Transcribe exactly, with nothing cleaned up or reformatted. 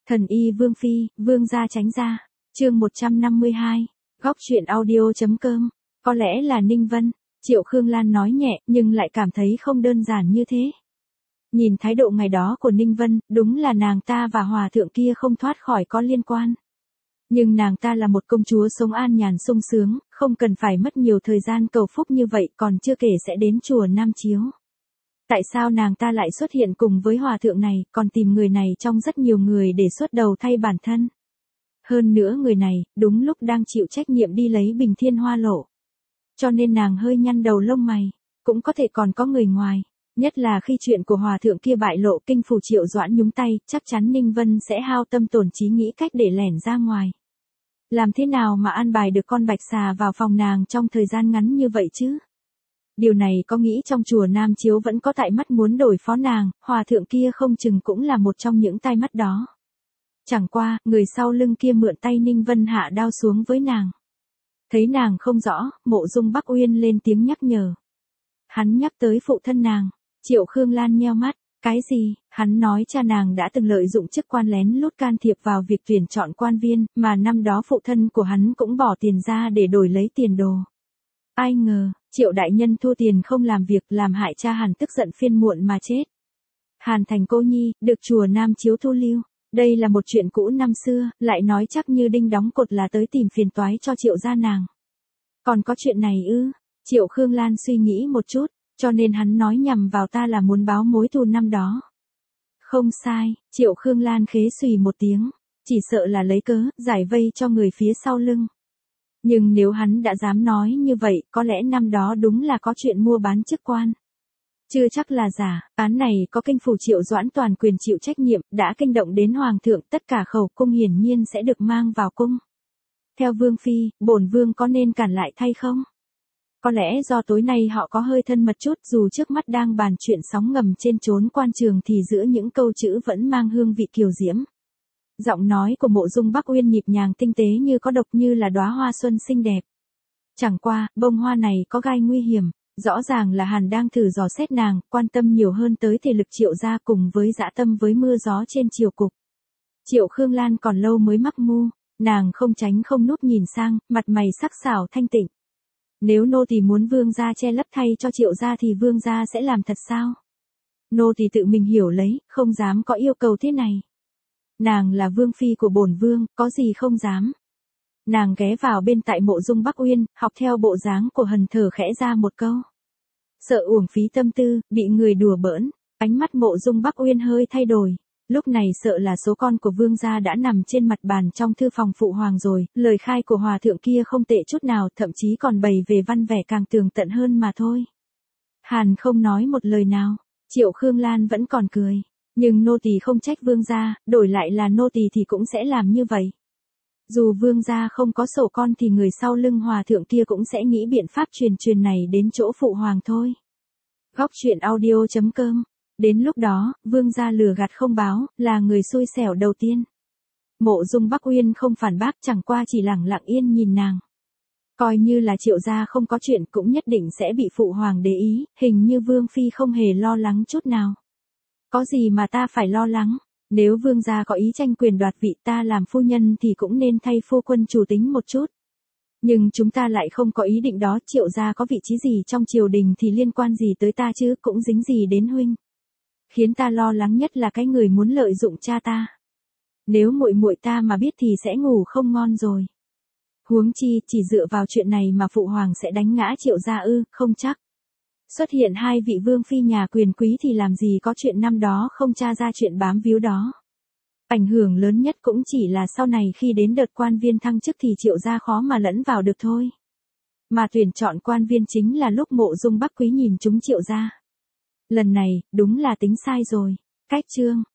Thần y Vương Phi, Vương gia tránh ra. Chương một trăm năm mươi hai. Góc truyện audio.com. Có lẽ là Ninh Vân, Triệu Khương Lan nói nhẹ nhưng lại cảm thấy không đơn giản như thế. Nhìn thái độ ngày đó của Ninh Vân, đúng là nàng ta và hòa thượng kia không thoát khỏi có liên quan. Nhưng nàng ta là một công chúa sống an nhàn sung sướng, không cần phải mất nhiều thời gian cầu phúc như vậy, còn chưa kể sẽ đến chùa Nam Chiếu. Tại sao nàng ta lại xuất hiện cùng với hòa thượng này, còn tìm người này trong rất nhiều người để xuất đầu thay bản thân? Hơn nữa người này, đúng lúc đang chịu trách nhiệm đi lấy bình thiên hoa lộ. Cho nên nàng hơi nhăn đầu lông mày, cũng có thể còn có người ngoài. Nhất là khi chuyện của hòa thượng kia bại lộ, kinh phủ Triệu Doãn nhúng tay, chắc chắn Ninh Vân sẽ hao tâm tổn trí nghĩ cách để lẻn ra ngoài. Làm thế nào mà an bài được con bạch xà vào phòng nàng trong thời gian ngắn như vậy chứ? Điều này có nghĩ trong chùa Nam Chiếu vẫn có tại mắt muốn đổi phó nàng, hòa thượng kia không chừng cũng là một trong những tai mắt đó. Chẳng qua, người sau lưng kia mượn tay Ninh Vân hạ đao xuống với nàng. Thấy nàng không rõ, Mộ Dung Bắc Uyên lên tiếng nhắc nhở. Hắn nhắc tới phụ thân nàng. Triệu Khương Lan nheo mắt, cái gì? Hắn nói cha nàng đã từng lợi dụng chức quan lén lút can thiệp vào việc tuyển chọn quan viên, mà năm đó phụ thân của hắn cũng bỏ tiền ra để đổi lấy tiền đồ. Ai ngờ, Triệu đại nhân thua tiền không làm việc, làm hại cha Hàn tức giận phiên muộn mà chết. Hàn thành cô nhi, được chùa Nam Chiếu thu lưu. Đây là một chuyện cũ năm xưa, lại nói chắc như đinh đóng cột là tới tìm phiền toái cho Triệu gia nàng. Còn có chuyện này ư? Triệu Khương Lan suy nghĩ một chút. Cho nên hắn nói nhằm vào ta là muốn báo mối thù năm đó. Không sai, Triệu Khương Lan khế xùy một tiếng, chỉ sợ là lấy cớ, giải vây cho người phía sau lưng. Nhưng nếu hắn đã dám nói như vậy, có lẽ năm đó đúng là có chuyện mua bán chức quan. Chưa chắc là giả, án này có kinh phủ Triệu Doãn toàn quyền chịu trách nhiệm, đã kinh động đến Hoàng thượng, tất cả khẩu cung hiển nhiên sẽ được mang vào cung. Theo Vương Phi, bổn Vương có nên cản lại thay không? Có lẽ do tối nay họ có hơi thân mật chút, dù trước mắt đang bàn chuyện sóng ngầm trên chốn quan trường thì giữa những câu chữ vẫn mang hương vị kiều diễm. Giọng nói của Mộ Dung Bắc Uyên nhịp nhàng tinh tế như có độc, như là đóa hoa xuân xinh đẹp. Chẳng qua, bông hoa này có gai nguy hiểm, rõ ràng là Hàn đang thử dò xét nàng, quan tâm nhiều hơn tới thể lực Triệu gia cùng với dã tâm với mưa gió trên triều cục. Triệu Khương Lan còn lâu mới mắc mưu, nàng không tránh không núp nhìn sang, mặt mày sắc sảo thanh tịnh. Nếu nô tỳ muốn vương gia che lấp thay cho Triệu gia thì vương gia sẽ làm thật sao? Nô tỳ tự mình hiểu lấy, không dám có yêu cầu thế này. Nàng là vương phi của bổn vương, có gì không dám. Nàng ghé vào bên tại Mộ Dung Bắc Uyên, học theo bộ dáng của Hần thở khẽ ra một câu. Sợ uổng phí tâm tư, bị người đùa bỡn, ánh mắt Mộ Dung Bắc Uyên hơi thay đổi. Lúc này sợ là số con của vương gia đã nằm trên mặt bàn trong thư phòng phụ hoàng rồi, lời khai của hòa thượng kia không tệ chút nào, thậm chí còn bày về văn vẻ càng tường tận hơn mà thôi. Hàn không nói một lời nào, Triệu Khương Lan vẫn còn cười, nhưng nô tỳ không trách vương gia, đổi lại là nô tỳ thì cũng sẽ làm như vậy. Dù vương gia không có sổ con thì người sau lưng hòa thượng kia cũng sẽ nghĩ biện pháp truyền truyền này đến chỗ phụ hoàng thôi. Góc truyện audio.com. Đến lúc đó, vương gia lừa gạt không báo, là người xui xẻo đầu tiên. Mộ Dung Bắc Uyên không phản bác, chẳng qua chỉ lẳng lặng yên nhìn nàng. Coi như là Triệu gia không có chuyện cũng nhất định sẽ bị phụ hoàng để ý, hình như vương phi không hề lo lắng chút nào. Có gì mà ta phải lo lắng, nếu vương gia có ý tranh quyền đoạt vị, ta làm phu nhân thì cũng nên thay phu quân chủ tính một chút. Nhưng chúng ta lại không có ý định đó, Triệu gia có vị trí gì trong triều đình thì liên quan gì tới ta chứ, cũng dính gì đến huynh. Khiến ta lo lắng nhất là cái người muốn lợi dụng cha ta. Nếu muội muội ta mà biết thì sẽ ngủ không ngon rồi. Huống chi, chỉ dựa vào chuyện này mà phụ hoàng sẽ đánh ngã Triệu gia ư? Không chắc. Xuất hiện hai vị vương phi nhà quyền quý thì làm gì có chuyện năm đó không tra ra chuyện bám víu đó. Ảnh hưởng lớn nhất cũng chỉ là sau này khi đến đợt quan viên thăng chức thì Triệu gia khó mà lẫn vào được thôi. Mà tuyển chọn quan viên chính là lúc Mộ Dung Bắc Quý nhìn chúng Triệu gia. Lần này, đúng là tính sai rồi. Cách chương.